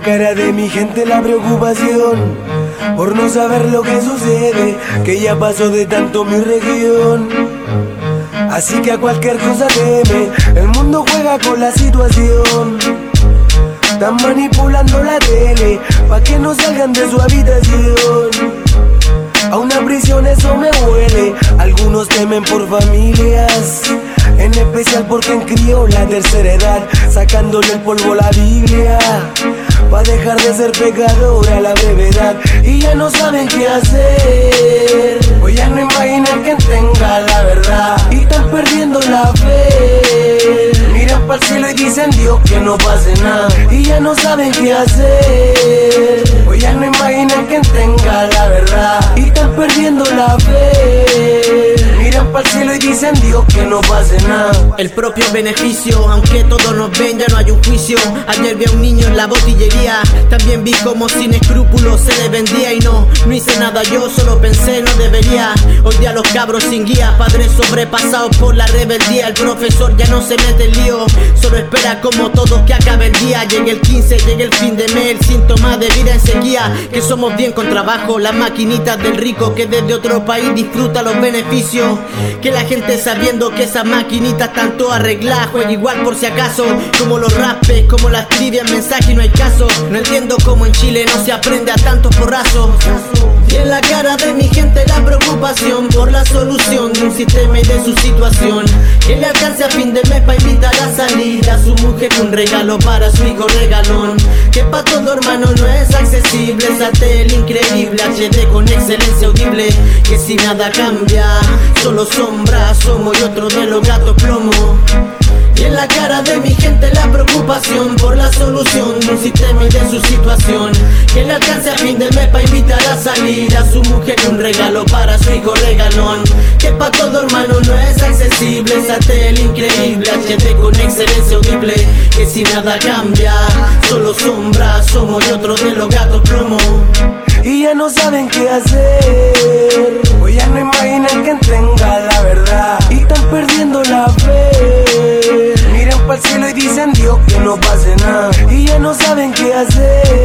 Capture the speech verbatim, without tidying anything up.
cara de mi gente la preocupación por no saber lo que sucede, que ya pasó de tanto mi región. Así que a cualquier cosa teme, el mundo juega con la situación. Están manipulando la tele pa' que no salgan de su habitación. A una prisión eso me huele, algunos temen por familias, en especial por quien crió la tercera edad, sacándole el polvo a la Biblia, pa' dejar de ser pecador a la brevedad. Y ya no saben qué hacer, pues ya no imaginan que tenga la verdad, y están perdiendo la fe. Miran pa'l cielo y dicen Dios que no pase nada, y ya no saben qué hacer, pues ya no imaginan que tenga la verdad, y están perdiendo la fe. Miran pa'l cielo y dicen Dios que no pase nada. El propio beneficio, aunque todos nos ven, ya no hay un juicio. Ayer vi a un niño en la botillería, también vi como sin escrúpulos se le vendía. Y no, no hice nada yo, solo pensé no debería. Hoy día los cabros sin guía, padres sobrepasados por la rebeldía. El profesor ya no se mete en lío, solo espera como todos que acabe el día. Llegue el quince, llegue el fin de mes, el síntoma de vida en sequía. Que somos bien con trabajo, las maquinitas del rico que desde otro país disfruta los beneficios. Que la gente sabiendo que esas maquinitas tanto arregladas, juega igual por si acaso. Como los rapes, como las trivias, mensaje y no hay caso. No entiendo cómo en Chile no se aprende a tantos porrazos. Y en la cara de mi gente la preocupación por la solución de un sistema y de su situación. Que le alcance a fin de mes pa' invitar a salir a su mujer un regalo para su hijo regalón. Que pa' todo hermano no es accesible esa tele increíble H D con excelencia audible. Que si nada cambia, solo sombra somos y otro de los gatos plomo. Y en la cara de mi gente la preocupación por la solución de un sistema y de su situación. Que le alcance a fin de mes pa' invitar a salir a su mujer un regalo para su hijo regalón. Que pa' todo hermano no es accesible esa tele increíble H D con excelencia audible. Que si nada cambia, solo sombra somos y otro de los gatos plomo. Y ya no saben qué hacer, pues ya no imaginan que tenga la verdad, y están perdiendo la fe. Miran pa'l cielo y dicen Dios que no pase nada, y ya no saben qué hacer,